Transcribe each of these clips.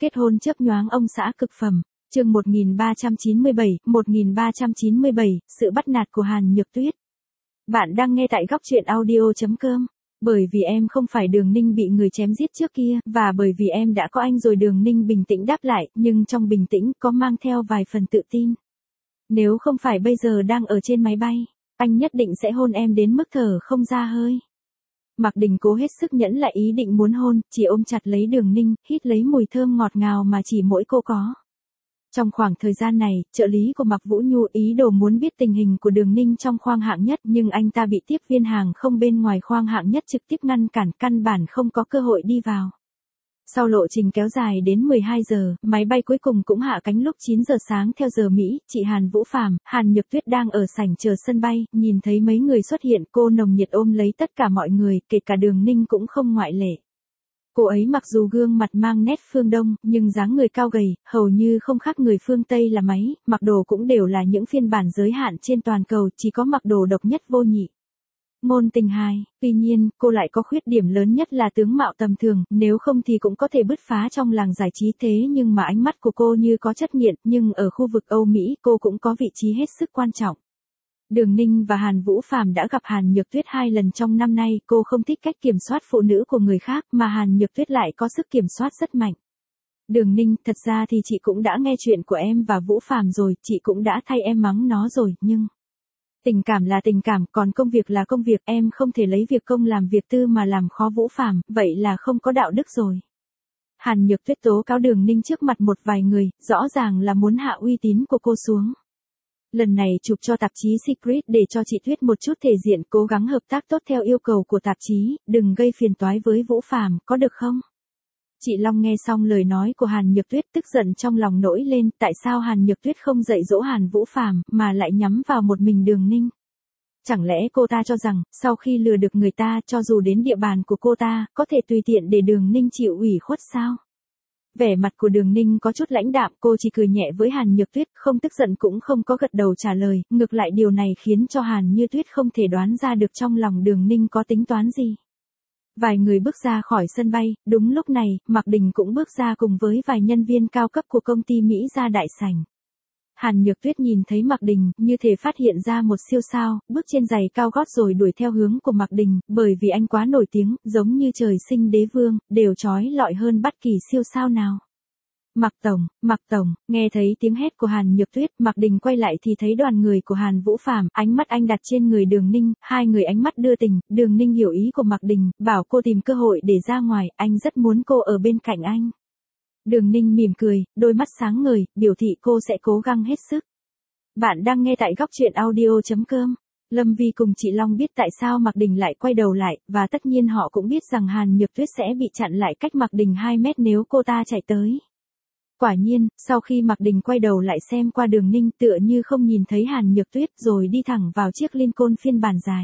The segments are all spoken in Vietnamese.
Kết hôn chớp nhoáng ông xã cực phẩm. Chương 1397, sự bắt nạt của Hàn Nhược Tuyết. Bạn đang nghe tại góc truyện audio.com. Bởi vì em không phải Đường Ninh bị người chém giết trước kia, và bởi vì em đã có anh rồi. Đường Ninh bình tĩnh đáp lại, nhưng trong bình tĩnh có mang theo vài phần tự tin. Nếu không phải bây giờ đang ở trên máy bay, anh nhất định sẽ hôn em đến mức thở không ra hơi. Mạc Đình cố hết sức nhẫn lại ý định muốn hôn, chỉ ôm chặt lấy Đường Ninh, hít lấy mùi thơm ngọt ngào mà chỉ mỗi cô có. Trong khoảng thời gian này, trợ lý của Mạc Vũ Nhu ý đồ muốn biết tình hình của Đường Ninh trong khoang hạng nhất, nhưng anh ta bị tiếp viên hàng không bên ngoài khoang hạng nhất trực tiếp ngăn cản, căn bản không có cơ hội đi vào. Sau lộ trình kéo dài đến 12 giờ, máy bay cuối cùng cũng hạ cánh lúc 9 giờ sáng theo giờ Mỹ. Chị Hàn Vũ Phàm, Hàn Nhược Tuyết đang ở sảnh chờ sân bay, nhìn thấy mấy người xuất hiện, cô nồng nhiệt ôm lấy tất cả mọi người, kể cả Đường Ninh cũng không ngoại lệ. Cô ấy mặc dù gương mặt mang nét phương Đông, nhưng dáng người cao gầy, hầu như không khác người phương Tây là mấy, mặc đồ cũng đều là những phiên bản giới hạn trên toàn cầu, chỉ có mặc đồ độc nhất vô nhị. Ngôn tình hài, tuy nhiên, cô lại có khuyết điểm lớn nhất là tướng mạo tầm thường, nếu không thì cũng có thể bứt phá trong làng giải trí, thế nhưng mà ánh mắt của cô như có chất nghiện, nhưng ở khu vực Âu Mỹ cô cũng có vị trí hết sức quan trọng. Đường Ninh và Hàn Vũ Phàm đã gặp Hàn Nhược Tuyết 2 lần trong năm nay, cô không thích cách kiểm soát phụ nữ của người khác, mà Hàn Nhược Tuyết lại có sức kiểm soát rất mạnh. Đường Ninh, thật ra thì chị cũng đã nghe chuyện của em và Vũ Phàm rồi, chị cũng đã thay em mắng nó rồi, nhưng... Tình cảm là tình cảm, còn công việc là công việc, em không thể lấy việc công làm việc tư mà làm khó Vũ Phàm, vậy là không có đạo đức rồi. Hàn Nhược Tuyết tố cáo Đường Ninh trước mặt một vài người, rõ ràng là muốn hạ uy tín của cô xuống. Lần này chụp cho tạp chí Secret để cho chị Tuyết một chút thể diện, cố gắng hợp tác tốt theo yêu cầu của tạp chí, đừng gây phiền toái với Vũ Phàm, có được không? Chị Long nghe xong lời nói của Hàn Nhược Tuyết, tức giận trong lòng nổi lên, tại sao Hàn Nhược Tuyết không dạy dỗ Hàn Vũ Phàm mà lại nhắm vào một mình Đường Ninh? Chẳng lẽ cô ta cho rằng, sau khi lừa được người ta, cho dù đến địa bàn của cô ta, có thể tùy tiện để Đường Ninh chịu ủy khuất sao? Vẻ mặt của Đường Ninh có chút lãnh đạm, cô chỉ cười nhẹ với Hàn Nhược Tuyết, không tức giận cũng không có gật đầu trả lời, ngược lại điều này khiến cho Hàn Như Tuyết không thể đoán ra được trong lòng Đường Ninh có tính toán gì. Vài người bước ra khỏi sân bay, đúng lúc này, Mạc Đình cũng bước ra cùng với vài nhân viên cao cấp của công ty Mỹ ra đại sảnh. Hàn Nhược Tuyết nhìn thấy Mạc Đình, như thể phát hiện ra một siêu sao, bước trên giày cao gót rồi đuổi theo hướng của Mạc Đình, bởi vì anh quá nổi tiếng, giống như trời sinh đế vương, đều chói lọi hơn bất kỳ siêu sao nào. Mạc Tổng, nghe thấy tiếng hét của Hàn Nhược Tuyết, Mạc Đình quay lại thì thấy đoàn người của Hàn Vũ Phàm, ánh mắt anh đặt trên người Đường Ninh, hai người ánh mắt đưa tình, Đường Ninh hiểu ý của Mạc Đình, bảo cô tìm cơ hội để ra ngoài, anh rất muốn cô ở bên cạnh anh. Đường Ninh mỉm cười, đôi mắt sáng ngời, biểu thị cô sẽ cố gắng hết sức. Bạn đang nghe tại góc truyện audio.com. Lâm Vi cùng chị Long biết tại sao Mạc Đình lại quay đầu lại, và tất nhiên họ cũng biết rằng Hàn Nhược Tuyết sẽ bị chặn lại cách Mạc Đình 2 mét nếu cô ta chạy tới. Quả nhiên, sau khi Mạc Đình quay đầu lại xem qua Đường Ninh tựa như không nhìn thấy Hàn Nhược Tuyết rồi đi thẳng vào chiếc Lincoln phiên bản dài.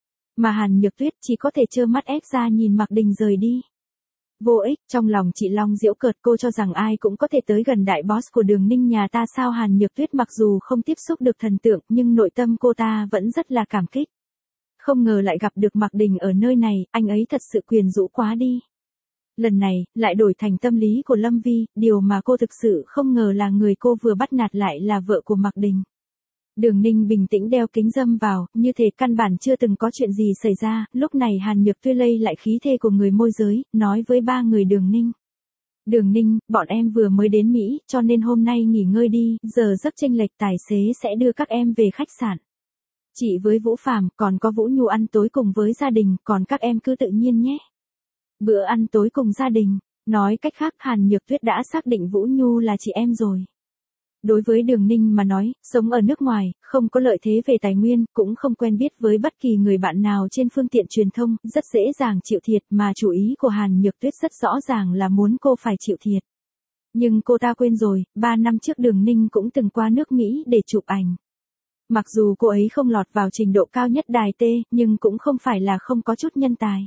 Mà Hàn Nhược Tuyết chỉ có thể trơ mắt ép ra nhìn Mạc Đình rời đi. Vô ích, trong lòng chị Long giễu cợt, cô cho rằng ai cũng có thể tới gần đại boss của Đường Ninh nhà ta sao? Hàn Nhược Tuyết mặc dù không tiếp xúc được thần tượng nhưng nội tâm cô ta vẫn rất là cảm kích. Không ngờ lại gặp được Mạc Đình ở nơi này, anh ấy thật sự quyến rũ quá đi. Lần này, lại đổi thành tâm lý của Lâm Vi, điều mà cô thực sự không ngờ là người cô vừa bắt nạt lại là vợ của Mạc Đình. Đường Ninh bình tĩnh đeo kính râm vào, như thể căn bản chưa từng có chuyện gì xảy ra, lúc này Hàn Nhược Tuyết lây lại khí thê của người môi giới, nói với ba người Đường Ninh. Đường Ninh, bọn em vừa mới đến Mỹ, cho nên hôm nay nghỉ ngơi đi, giờ giấc chênh lệch tài xế sẽ đưa các em về khách sạn. Chị với Vũ Phàm, còn có Vũ Nhu ăn tối cùng với gia đình, còn các em cứ tự nhiên nhé. Bữa ăn tối cùng gia đình, nói cách khác Hàn Nhược Tuyết đã xác định Vũ Nhu là chị em rồi. Đối với Đường Ninh mà nói, sống ở nước ngoài, không có lợi thế về tài nguyên, cũng không quen biết với bất kỳ người bạn nào trên phương tiện truyền thông, rất dễ dàng chịu thiệt, mà chủ ý của Hàn Nhược Tuyết rất rõ ràng là muốn cô phải chịu thiệt. Nhưng cô ta quên rồi, 3 năm trước Đường Ninh cũng từng qua nước Mỹ để chụp ảnh. Mặc dù cô ấy không lọt vào trình độ cao nhất đài T, nhưng cũng không phải là không có chút nhân tài.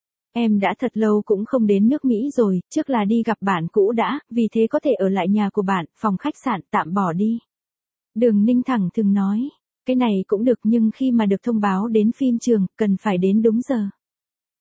Em đã thật lâu cũng không đến nước Mỹ rồi, trước là đi gặp bạn cũ đã, vì thế có thể ở lại nhà của bạn, phòng khách sạn tạm bỏ đi. Đường Ninh thẳng thừng nói, cái này cũng được nhưng khi mà được thông báo đến phim trường, cần phải đến đúng giờ.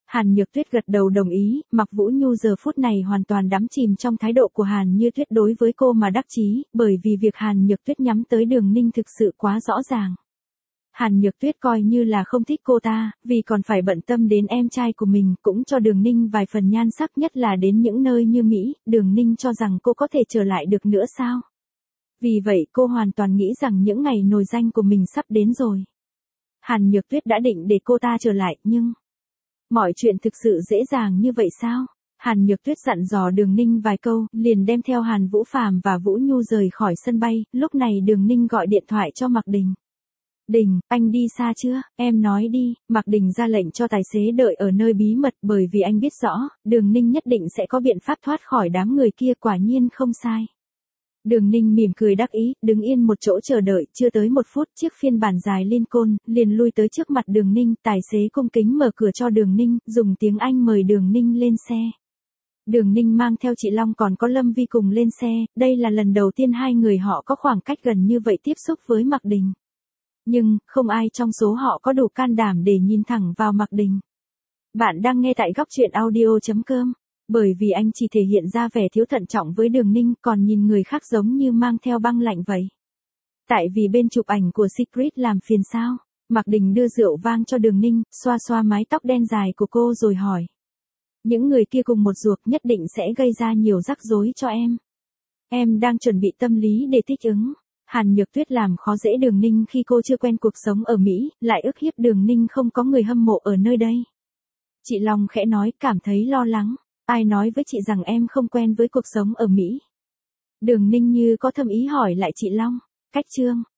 Hàn Nhược Tuyết gật đầu đồng ý, Mạc Vũ Nhu giờ phút này hoàn toàn đắm chìm trong thái độ của Hàn Như Tuyết đối với cô mà đắc chí, bởi vì việc Hàn Nhược Tuyết nhắm tới Đường Ninh thực sự quá rõ ràng. Hàn Nhược Tuyết coi như là không thích cô ta, vì còn phải bận tâm đến em trai của mình, cũng cho Đường Ninh vài phần nhan sắc, nhất là đến những nơi như Mỹ, Đường Ninh cho rằng cô có thể trở lại được nữa sao? Vì vậy cô hoàn toàn nghĩ rằng những ngày nổi danh của mình sắp đến rồi. Hàn Nhược Tuyết đã định để cô ta trở lại, nhưng mọi chuyện thực sự dễ dàng như vậy sao? Hàn Nhược Tuyết dặn dò Đường Ninh vài câu, liền đem theo Hàn Vũ Phàm và Vũ Nhu rời khỏi sân bay, lúc này Đường Ninh gọi điện thoại cho Mạc Đình. Đình, anh đi xa chưa? Em nói đi. Mạc Đình ra lệnh cho tài xế đợi ở nơi bí mật, bởi vì anh biết rõ, Đường Ninh nhất định sẽ có biện pháp thoát khỏi đám người kia, quả nhiên không sai. Đường Ninh mỉm cười đắc ý, đứng yên một chỗ chờ đợi, chưa tới 1 phút, chiếc phiên bản dài Lincoln liền lui tới trước mặt Đường Ninh, tài xế cung kính mở cửa cho Đường Ninh, dùng tiếng Anh mời Đường Ninh lên xe. Đường Ninh mang theo chị Long còn có Lâm Vi cùng lên xe, đây là lần đầu tiên hai người họ có khoảng cách gần như vậy tiếp xúc với Mạc Đình. Nhưng, không ai trong số họ có đủ can đảm để nhìn thẳng vào Mạc Đình. Bạn đang nghe tại góc truyện audio.com. Bởi vì anh chỉ thể hiện ra vẻ thiếu thận trọng với Đường Ninh, còn nhìn người khác giống như mang theo băng lạnh vậy. Tại vì bên chụp ảnh của Secret làm phiền sao? Mạc Đình đưa rượu vang cho Đường Ninh, xoa xoa mái tóc đen dài của cô rồi hỏi. Những người kia cùng một ruột nhất định sẽ gây ra nhiều rắc rối cho em. Em đang chuẩn bị tâm lý để thích ứng. Hàn Nhược Tuyết làm khó dễ Đường Ninh khi cô chưa quen cuộc sống ở Mỹ, lại ức hiếp Đường Ninh không có người hâm mộ ở nơi đây. Chị Long khẽ nói, cảm thấy lo lắng. Ai nói với chị rằng em không quen với cuộc sống ở Mỹ? Đường Ninh như có thâm ý hỏi lại chị Long. Cách chương.